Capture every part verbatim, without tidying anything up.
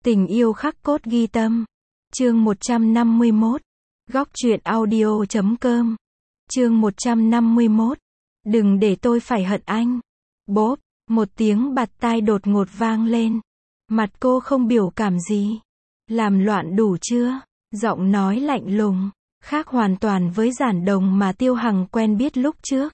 Tình yêu khắc cốt ghi tâm. Chương một trăm năm mươi mốt. Góc truyện audio chấm com. Chương một trăm năm mươi mốt. Đừng để tôi phải hận anh. Bốp, một tiếng bạt tai đột ngột vang lên. Mặt cô không biểu cảm gì. Làm loạn đủ chưa? Giọng nói lạnh lùng, khác hoàn toàn với Giản Đồng mà Tiêu Hằng quen biết lúc trước.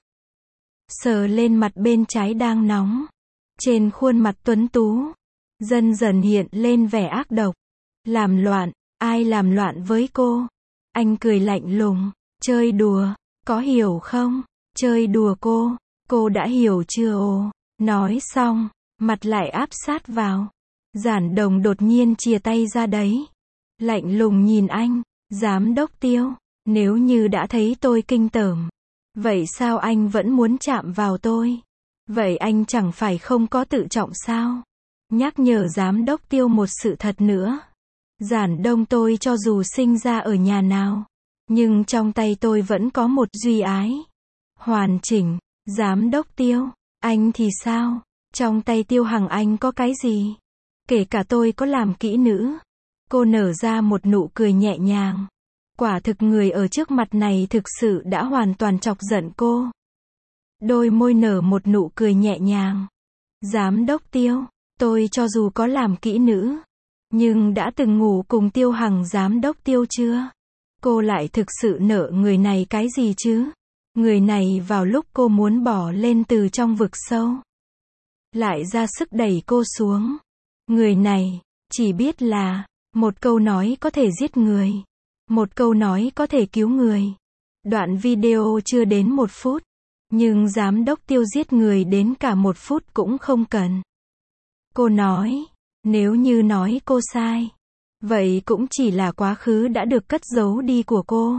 Sờ lên mặt bên trái đang nóng. Trên khuôn mặt tuấn tú, dần dần hiện lên vẻ ác độc. Làm loạn, ai làm loạn với cô? Anh cười lạnh lùng, chơi đùa, có hiểu không? Chơi đùa cô, cô đã hiểu chưa ồ? Nói xong, mặt lại áp sát vào. Giản Đồng đột nhiên chìa tay ra đấy. Lạnh lùng nhìn anh, giám đốc Tiêu, nếu như đã thấy tôi kinh tởm, vậy sao anh vẫn muốn chạm vào tôi? Vậy anh chẳng phải không có tự trọng sao? Nhắc nhở giám đốc Tiêu một sự thật nữa. Giản Đông tôi cho dù sinh ra ở nhà nào, nhưng trong tay tôi vẫn có một duy ái. Hoàn chỉnh. Giám đốc Tiêu, anh thì sao? Trong tay Tiêu Hằng anh có cái gì? Kể cả tôi có làm kỹ nữ. Cô nở ra một nụ cười nhẹ nhàng. Quả thực người ở trước mặt này thực sự đã hoàn toàn chọc giận cô. Đôi môi nở một nụ cười nhẹ nhàng. Giám đốc Tiêu, tôi cho dù có làm kỹ nữ, nhưng đã từng ngủ cùng Tiêu Hằng giám đốc Tiêu chưa? Cô lại thực sự nợ người này cái gì chứ? Người này vào lúc cô muốn bỏ lên từ trong vực sâu, lại ra sức đẩy cô xuống. Người này, chỉ biết là, một câu nói có thể giết người. Một câu nói có thể cứu người. Đoạn video chưa đến một phút. Nhưng giám đốc Tiêu giết người đến cả một phút cũng không cần. Cô nói, nếu như nói cô sai, vậy cũng chỉ là quá khứ đã được cất giấu đi của cô.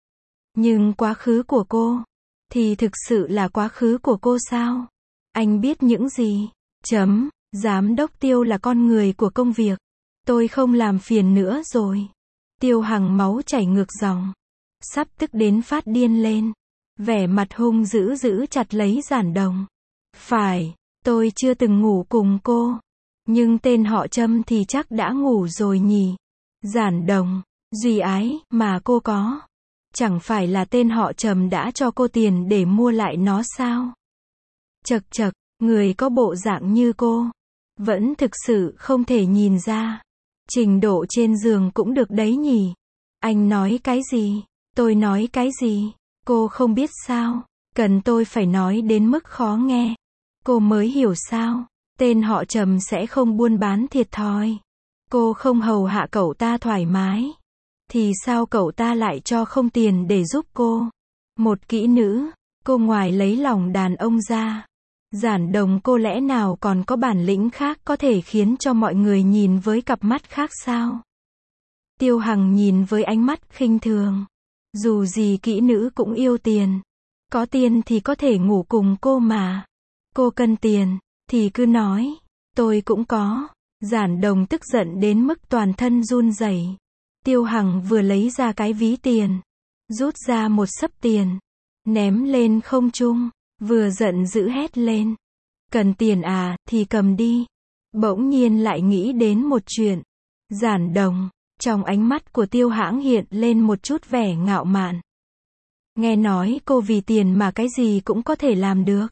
Nhưng quá khứ của cô, thì thực sự là quá khứ của cô sao? Anh biết những gì? Chấm, giám đốc Tiêu là con người của công việc. Tôi không làm phiền nữa rồi. Tiêu Hằng máu chảy ngược dòng, sắp tức đến phát điên lên. Vẻ mặt hung dữ giữ chặt lấy Giản Đồng. Phải, tôi chưa từng ngủ cùng cô. Nhưng tên họ Trâm thì chắc đã ngủ rồi nhỉ. Giản Đồng, duy ái mà cô có, chẳng phải là tên họ Trầm đã cho cô tiền để mua lại nó sao? Chật chật, người có bộ dạng như cô, vẫn thực sự không thể nhìn ra. Trình độ trên giường cũng được đấy nhỉ. Anh nói cái gì? Tôi nói cái gì? Cô không biết sao? Cần tôi phải nói đến mức khó nghe, cô mới hiểu sao? Tên họ Trầm sẽ không buôn bán thiệt thòi. Cô không hầu hạ cậu ta thoải mái, thì sao cậu ta lại cho không tiền để giúp cô? Một kỹ nữ, cô ngoài lấy lòng đàn ông ra, Giản Đồng cô lẽ nào còn có bản lĩnh khác có thể khiến cho mọi người nhìn với cặp mắt khác sao? Tiêu Hằng nhìn với ánh mắt khinh thường. Dù gì kỹ nữ cũng yêu tiền. Có tiền thì có thể ngủ cùng cô mà. Cô cần tiền, thì cứ nói. Tôi cũng có. Giản Đồng tức giận đến mức toàn thân run rẩy. Tiêu Hằng vừa lấy ra cái ví tiền, rút ra một xấp tiền, ném lên không trung, vừa giận dữ hét lên. Cần tiền à, thì cầm đi. Bỗng nhiên lại nghĩ đến một chuyện. Giản Đồng, trong ánh mắt của Tiêu Hãng hiện lên một chút vẻ ngạo mạn. Nghe nói cô vì tiền mà cái gì cũng có thể làm được.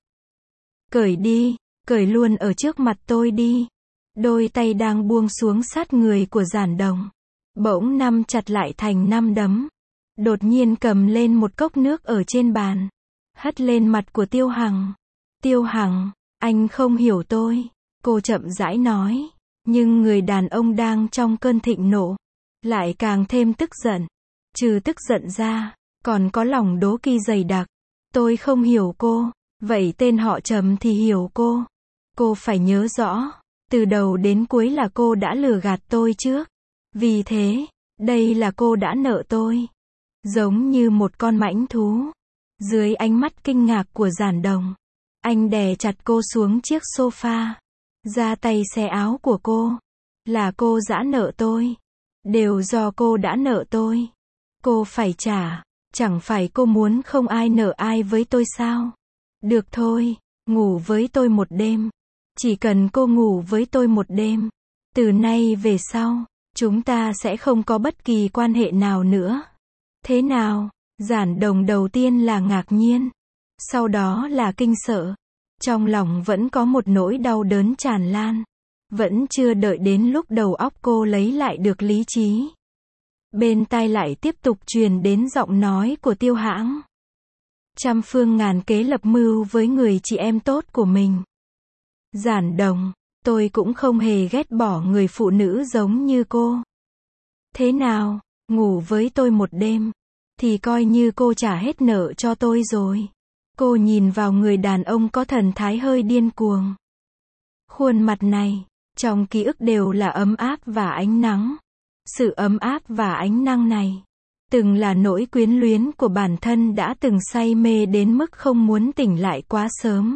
Cởi đi, cởi luôn ở trước mặt tôi đi. Đôi tay đang buông xuống sát người của Giản Đồng, bỗng nắm chặt lại thành năm đấm. Đột nhiên cầm lên một cốc nước ở trên bàn, hất lên mặt của Tiêu Hằng. Tiêu Hằng, anh không hiểu tôi. Cô chậm rãi nói. Nhưng người đàn ông đang trong cơn thịnh nộ, lại càng thêm tức giận. Trừ tức giận ra, còn có lòng đố kỵ dày đặc. Tôi không hiểu cô, vậy tên họ Trầm thì hiểu cô. Cô phải nhớ rõ, từ đầu đến cuối là cô đã lừa gạt tôi trước. Vì thế, đây là cô đã nợ tôi. Giống như một con mãnh thú. Dưới ánh mắt kinh ngạc của Giản Đồng, anh đè chặt cô xuống chiếc sofa, ra tay xé áo của cô. Là cô giã nợ tôi. Đều do cô đã nợ tôi. Cô phải trả. Chẳng phải cô muốn không ai nợ ai với tôi sao? Được thôi, ngủ với tôi một đêm. Chỉ cần cô ngủ với tôi một đêm, Từ nay về sau, chúng ta sẽ không có bất kỳ quan hệ nào nữa. Thế nào? Giản Đồng đầu tiên là ngạc nhiên, sau đó là kinh sợ. Trong lòng vẫn có một nỗi đau đớn tràn lan. Vẫn chưa đợi đến lúc đầu óc cô lấy lại được lý trí. Bên tai lại tiếp tục truyền đến giọng nói của Tiêu Hãng. Trăm phương ngàn kế lập mưu với người chị em tốt của mình. Giản Đồng, tôi cũng không hề ghét bỏ người phụ nữ giống như cô. Thế nào, ngủ với tôi một đêm, thì coi như cô trả hết nợ cho tôi rồi. Cô nhìn vào người đàn ông có thần thái hơi điên cuồng. Khuôn mặt này, trong ký ức đều là ấm áp và ánh nắng. Sự ấm áp và ánh nắng này, từng là nỗi quyến luyến của bản thân đã từng say mê đến mức không muốn tỉnh lại quá sớm.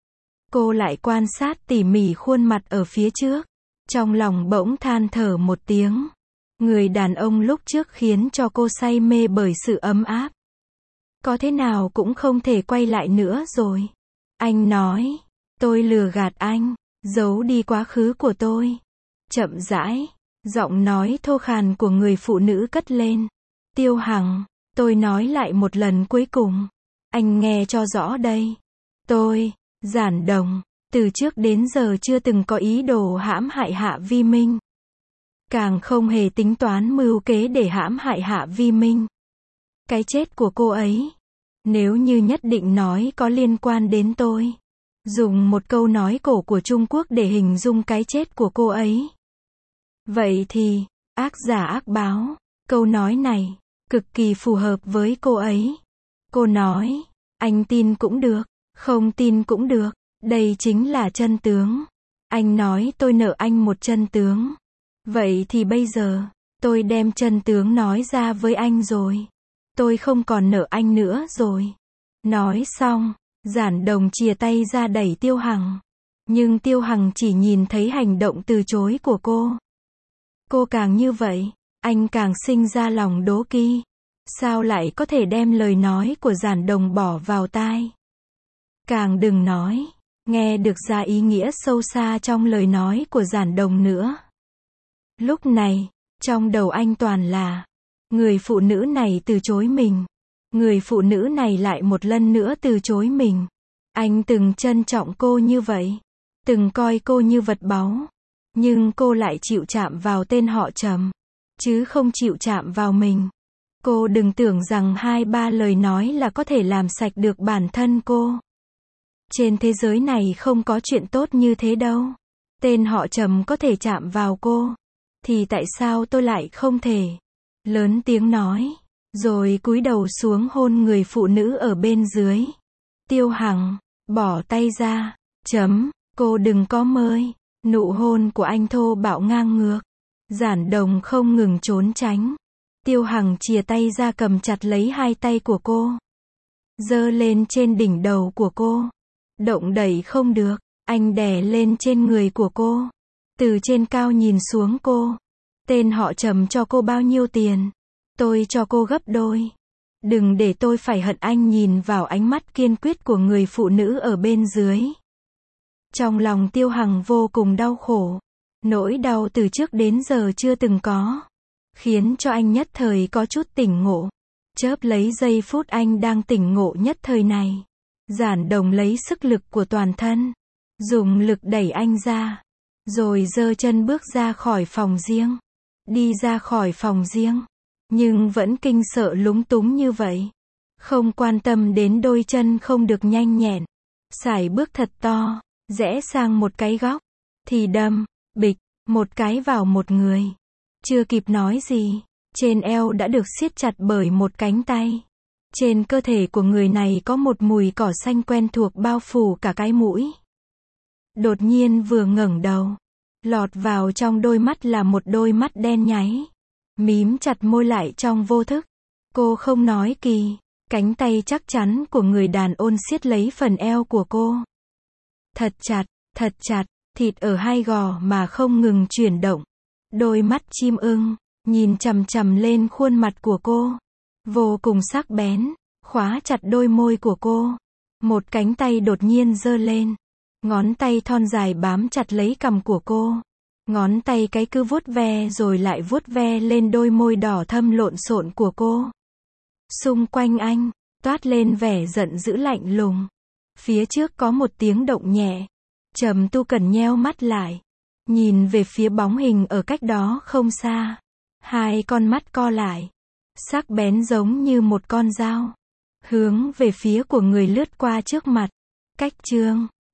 Cô lại quan sát tỉ mỉ khuôn mặt ở phía trước. Trong lòng bỗng than thở một tiếng. Người đàn ông lúc trước khiến cho cô say mê bởi sự ấm áp. Có thế nào cũng không thể quay lại nữa rồi. Anh nói, tôi lừa gạt anh, giấu đi quá khứ của tôi. Chậm rãi, giọng nói thô khàn của người phụ nữ cất lên. Tiêu Hằng, tôi nói lại một lần cuối cùng. Anh nghe cho rõ đây. Tôi, Giản Đồng, từ trước đến giờ chưa từng có ý đồ hãm hại Hạ Vi Minh. Càng không hề tính toán mưu kế để hãm hại Hạ Vi Minh. Cái chết của cô ấy, nếu như nhất định nói có liên quan đến tôi, dùng một câu nói cổ của Trung Quốc để hình dung cái chết của cô ấy, vậy thì, ác giả ác báo, câu nói này, cực kỳ phù hợp với cô ấy. Cô nói, anh tin cũng được, không tin cũng được, đây chính là chân tướng. Anh nói tôi nợ anh một chân tướng. Vậy thì bây giờ, tôi đem chân tướng nói ra với anh rồi. Tôi không còn nợ anh nữa rồi. Nói xong, Giản Đồng chìa tay ra đẩy Tiêu Hằng. Nhưng Tiêu Hằng chỉ nhìn thấy hành động từ chối của cô. Cô càng như vậy, anh càng sinh ra lòng đố kỵ. Sao lại có thể đem lời nói của Giản Đồng bỏ vào tai? Càng đừng nói, nghe được ra ý nghĩa sâu xa trong lời nói của Giản Đồng nữa. Lúc này, trong đầu anh toàn là, người phụ nữ này từ chối mình. Người phụ nữ này lại một lần nữa từ chối mình. Anh từng trân trọng cô như vậy. Từng coi cô như vật báu. Nhưng cô lại chịu chạm vào tên họ Trầm. Chứ không chịu chạm vào mình. Cô đừng tưởng rằng hai ba lời nói là có thể làm sạch được bản thân cô. Trên thế giới này không có chuyện tốt như thế đâu. Tên họ Trầm có thể chạm vào cô. Thì tại sao tôi lại không thể? Lớn tiếng nói. Rồi cúi đầu xuống hôn người phụ nữ ở bên dưới. Tiêu Hằng, bỏ tay ra. Chấm, cô đừng có mơi. Nụ hôn của anh thô bạo ngang ngược. Giản Đồng không ngừng trốn tránh. Tiêu Hằng chìa tay ra cầm chặt lấy hai tay của cô. Giơ lên trên đỉnh đầu của cô. Động đẩy không được, anh đè lên trên người của cô. Từ trên cao nhìn xuống cô. Tên họ Trầm cho cô bao nhiêu tiền? Tôi cho cô gấp đôi. Đừng để tôi phải hận anh. Nhìn vào ánh mắt kiên quyết của người phụ nữ ở bên dưới. Trong lòng Tiêu Hằng vô cùng đau khổ. Nỗi đau từ trước đến giờ chưa từng có. Khiến cho anh nhất thời có chút tỉnh ngộ. Chớp lấy giây phút anh đang tỉnh ngộ nhất thời này. Giản Đồng lấy sức lực của toàn thân. Dùng lực đẩy anh ra. Rồi giơ chân bước ra khỏi phòng riêng. Đi ra khỏi phòng riêng. Nhưng vẫn kinh sợ lúng túng như vậy. Không quan tâm đến đôi chân không được nhanh nhẹn. Sải bước thật to. Rẽ sang một cái góc. Thì đâm, bịch, một cái vào một người. Chưa kịp nói gì. Trên eo đã được siết chặt bởi một cánh tay. Trên cơ thể của người này có một mùi cỏ xanh quen thuộc bao phủ cả cái mũi. Đột nhiên vừa ngẩng đầu. Lọt vào trong đôi mắt là một đôi mắt đen nháy. Mím chặt môi lại trong vô thức. Cô không nói kỳ. Cánh tay chắc chắn của người đàn ông siết lấy phần eo của cô. Thật chặt, thật chặt, thịt ở hai gò mà không ngừng chuyển động. Đôi mắt chim ưng, nhìn chằm chằm lên khuôn mặt của cô. Vô cùng sắc bén, khóa chặt đôi môi của cô. Một cánh tay đột nhiên giơ lên. Ngón tay thon dài bám chặt lấy cằm của cô. Ngón tay cái cứ vuốt ve rồi lại vuốt ve lên đôi môi đỏ thâm lộn xộn của cô. Xung quanh anh, toát lên vẻ giận dữ lạnh lùng. Phía trước có một tiếng động nhẹ. Trầm Tu Cần nheo mắt lại. Nhìn về phía bóng hình ở cách đó không xa. Hai con mắt co lại. Sắc bén giống như một con dao. Hướng về phía của người lướt qua trước mặt. Cách chương